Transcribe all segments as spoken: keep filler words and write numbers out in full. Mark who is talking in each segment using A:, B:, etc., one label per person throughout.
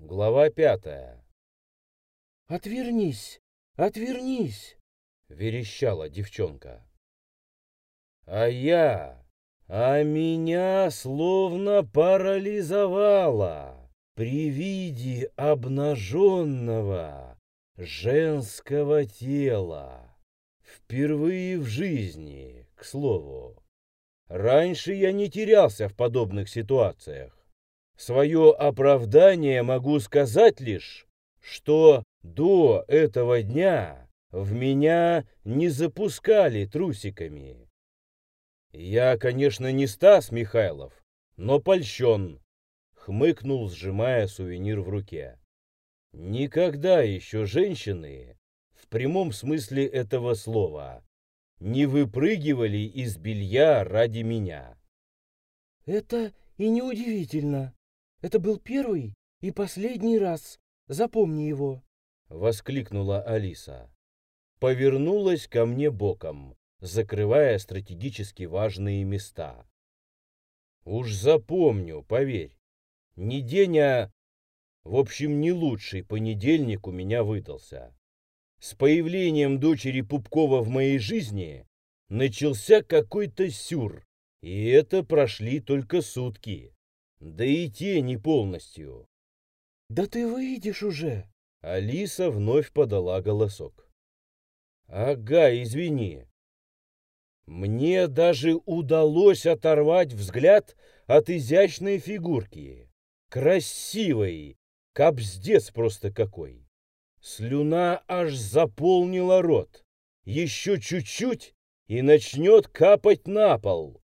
A: Глава пятая.
B: «Отвернись! Отвернись!»
A: — верещала девчонка. А я, а меня словно парализовало при виде обнаженного женского тела. Впервые в жизни, к слову. Раньше я не терялся в подобных ситуациях. Свое оправдание могу сказать лишь, что до этого дня в меня не запускали трусиками. Я, конечно, не Стас Михайлов, но польщен, хмыкнул, сжимая сувенир в руке. Никогда еще женщины, в прямом смысле этого слова, не выпрыгивали из белья ради меня.
B: «Это и неудивительно. Это был первый и последний раз. Запомни его!»
A: — воскликнула Алиса. Повернулась ко мне боком, закрывая стратегически важные места. Уж запомню, поверь. Не день, а... В общем, не лучший понедельник у меня выдался. С появлением дочери Пупкова в моей жизни начался какой-то сюр, и это прошли только сутки. Да и те не полностью.
B: «Да ты выйдешь уже!»
A: Алиса вновь подала голосок. «Ага, извини. Мне даже удалось оторвать взгляд от изящной фигурки. Красивой, кабздец просто какой. Слюна аж заполнила рот. Еще чуть-чуть и начнет капать на пол».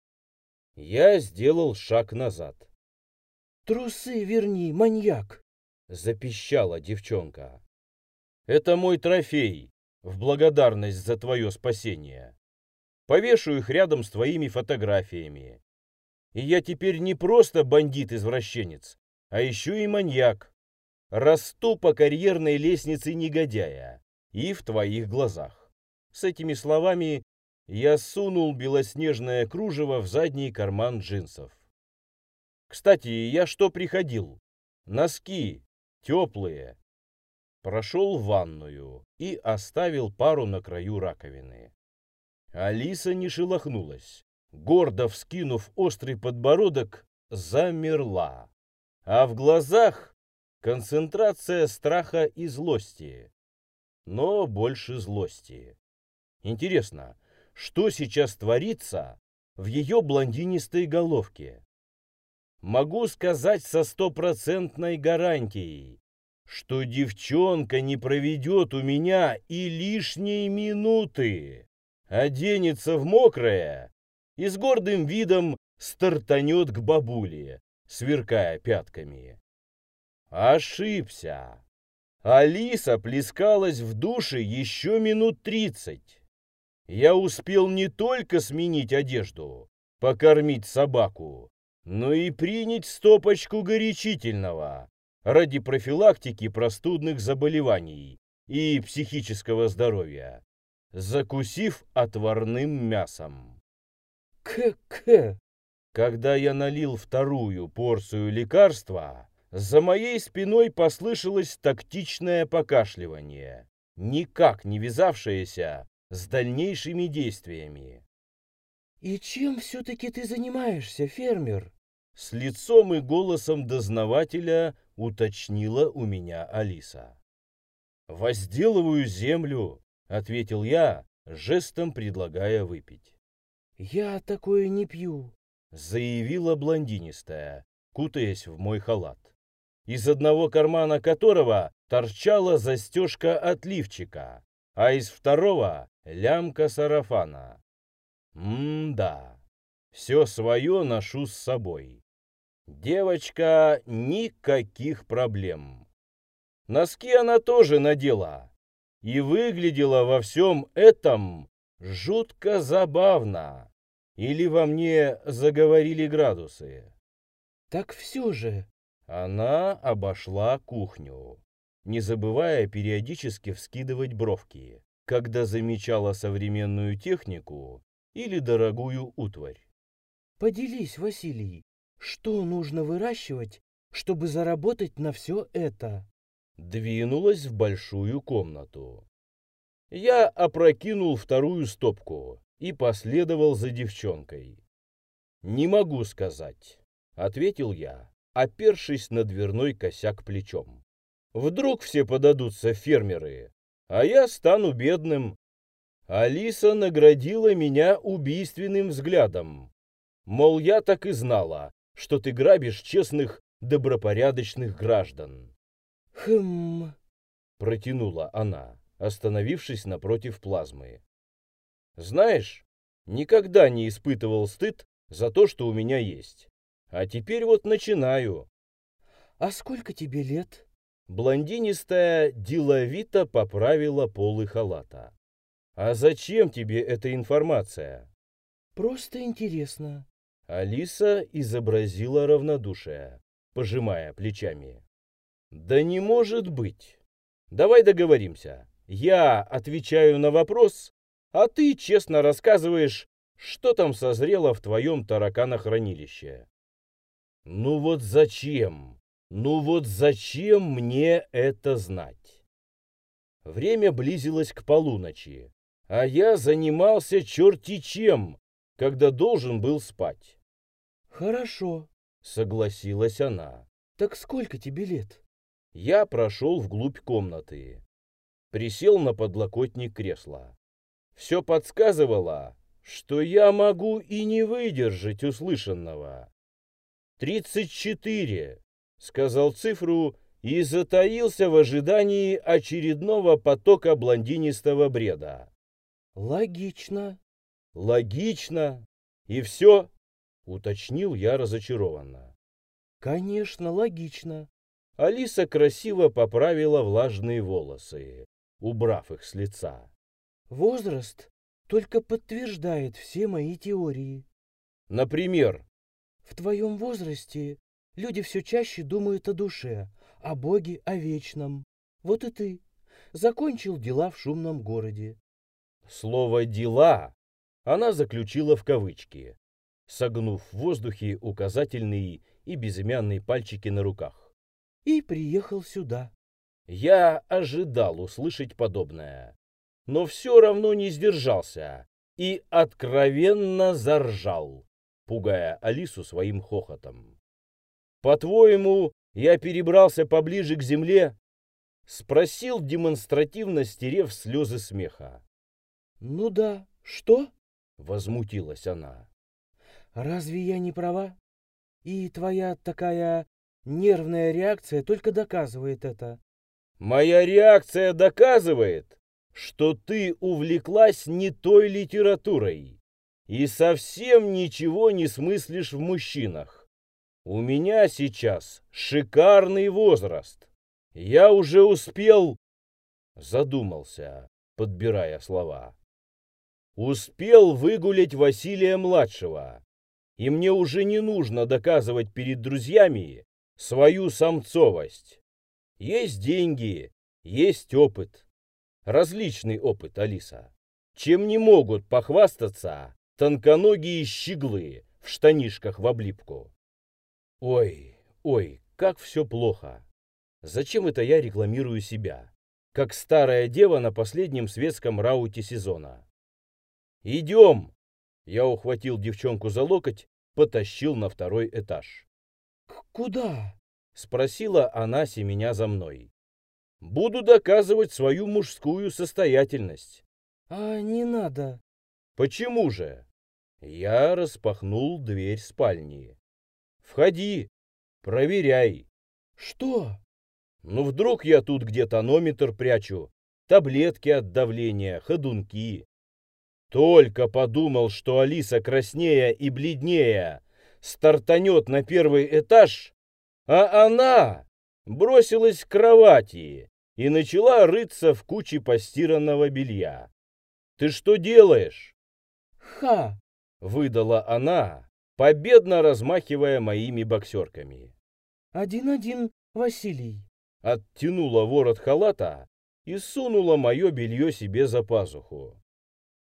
A: Я сделал шаг назад.
B: «Трусы верни, маньяк!»
A: — запищала девчонка. «Это мой трофей, в благодарность за твое спасение. Повешу их рядом с твоими фотографиями. И я теперь не просто бандит-извращенец, а еще и маньяк. Расту по карьерной лестнице негодяя и в твоих глазах». С этими словами я сунул белоснежное кружево в задний карман джинсов. «Кстати, я что приходил? Носки теплые». Прошел в ванную и оставил пару на краю раковины. Алиса не шелохнулась. Гордо вскинув острый подбородок, замерла. А в глазах концентрация страха и злости. Но больше злости. Интересно, что сейчас творится в ее блондинистой головке? Могу сказать со стопроцентной гарантией, что девчонка не проведет у меня и лишней минуты, оденется в мокрое и с гордым видом стартанет к бабуле, сверкая пятками. Ошибся. Алиса плескалась в душе еще минут тридцать. Я успел не только сменить одежду, покормить собаку, но и принять стопочку горячительного ради профилактики простудных заболеваний и психического здоровья, закусив отварным мясом.
B: «К-к!»
A: Когда я налил вторую порцию лекарства, за моей спиной послышалось тактичное покашливание, никак не вязавшееся с дальнейшими действиями.
B: «И чем все-таки ты занимаешься, фермер?»
A: С лицом и голосом дознавателя уточнила у меня Алиса. «Возделываю землю», — ответил я, жестом предлагая выпить.
B: «Я такое не пью»,
A: — заявила блондинистая, кутаясь в мой халат, из одного кармана которого торчала застежка от лифчика, а из второго — лямка сарафана. М-да, все свое ношу с собой. Девочка, никаких проблем. Носки она тоже надела и выглядела во всем этом жутко забавно. Или во мне заговорили градусы?
B: «Так все же...»
A: Она обошла кухню, не забывая периодически вскидывать бровки, когда замечала современную технику или дорогую утварь.
B: «Поделись, Василий, что нужно выращивать, чтобы заработать на все это.
A: Двинулась в большую комнату. Я опрокинул вторую стопку и последовал за девчонкой. «Не могу сказать», — ответил я, опершись на дверной косяк плечом. «Вдруг все подадутся фермеры, а я стану бедным». Алиса наградила меня убийственным взглядом. Мол, я так и знала, что ты грабишь честных, добропорядочных граждан.
B: Хм...
A: Протянула она, остановившись напротив плазмы. Знаешь, никогда не испытывал стыд за то, что у меня есть. А теперь вот начинаю.
B: А сколько тебе лет?
A: Блондинистая деловито поправила полы халата. А зачем тебе эта информация?
B: Просто интересно.
A: Алиса изобразила равнодушие, пожимая плечами. Да не может быть. Давай договоримся. Я отвечаю на вопрос, а ты честно рассказываешь, что там созрело в твоем тараканохранилище. Ну вот зачем? Ну вот зачем мне это знать? Время близилось к полуночи, а я занимался черти чем, когда должен был спать.
B: Хорошо,
A: Согласилась она.
B: так сколько тебе лет?
A: Я прошел вглубь комнаты. Присел на подлокотник кресла. Все подсказывало, что я могу и не выдержать услышанного. «Тридцать четыре», — сказал цифру и затаился в ожидании очередного потока блондинистого бреда.
B: Логично.
A: «Логично. И все?» — уточнил я разочарованно.
B: Конечно, логично.
A: Алиса красиво поправила влажные волосы, убрав их с лица.
B: Возраст только подтверждает все мои теории.
A: Например,
B: В твоем возрасте люди все чаще думают о душе, о Боге, о вечном. Вот и ты. Закончил дела в шумном городе.
A: слово «дела» она заключила в кавычки, согнув в воздухе указательные и безымянные пальчики на руках.
B: И приехал сюда.
A: Я ожидал услышать подобное, но все равно не сдержался и откровенно заржал, пугая Алису своим хохотом. «По-твоему, я перебрался поближе к земле?» — спросил, демонстративно стерев слезы смеха.
B: Ну да, что?
A: Возмутилась она.
B: Разве я не права? И твоя такая нервная реакция только доказывает это.
A: «Моя реакция доказывает, что ты увлеклась не той литературой и совсем ничего не смыслишь в мужчинах. У меня сейчас шикарный возраст. Я уже успел...» Задумался, подбирая слова. «Успел выгулять Василия-младшего, и мне уже не нужно доказывать перед друзьями свою самцовость. Есть деньги, есть опыт. Различный опыт, Алиса. Чем не могут похвастаться тонконогие щеглы в штанишках в облипку. Ой, ой, как все плохо. Зачем это я рекламирую себя? Как старая дева на последнем светском рауте сезона. «Идем!» Я ухватил девчонку за локоть, потащил на второй этаж.
B: Куда?
A: Спросила она, семеня за мной. «Буду доказывать свою мужскую состоятельность».
B: А не надо.
A: «Почему же?» Я распахнул дверь спальни. «Входи, проверяй».
B: Что?
A: Ну вдруг я тут где тонометр прячу, таблетки от давления, ходунки. Только подумал, что Алиса краснее и бледнее стартанет на первый этаж, а она бросилась к кровати и начала рыться в куче постиранного белья. «Ты что делаешь?»
B: Ха!
A: выдала она, победно размахивая моими боксерками.
B: Один-один, Василий.
A: Оттянула ворот халата и сунула мое белье себе за пазуху.